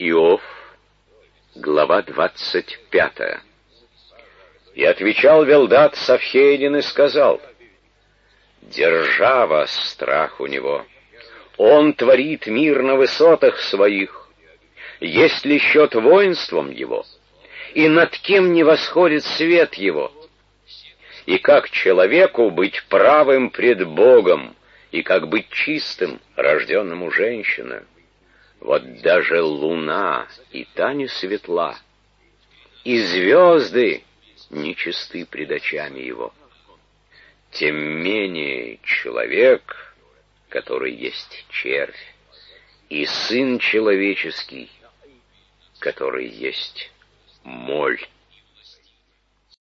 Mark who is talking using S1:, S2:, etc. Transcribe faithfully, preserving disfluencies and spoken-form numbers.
S1: Иов, глава двадцать пятая. И отвечал Велдад Савхейдин и сказал: «Держава страх у него, он творит мир на высотах своих, есть ли счет воинством его, и над кем не восходит свет его? И как человеку быть правым пред Богом, и как быть чистым, рожденному женщиною? Вот даже луна и та не светла, и звезды нечисты пред очами его. Тем менее человек, который есть червь, и сын человеческий, который есть моль».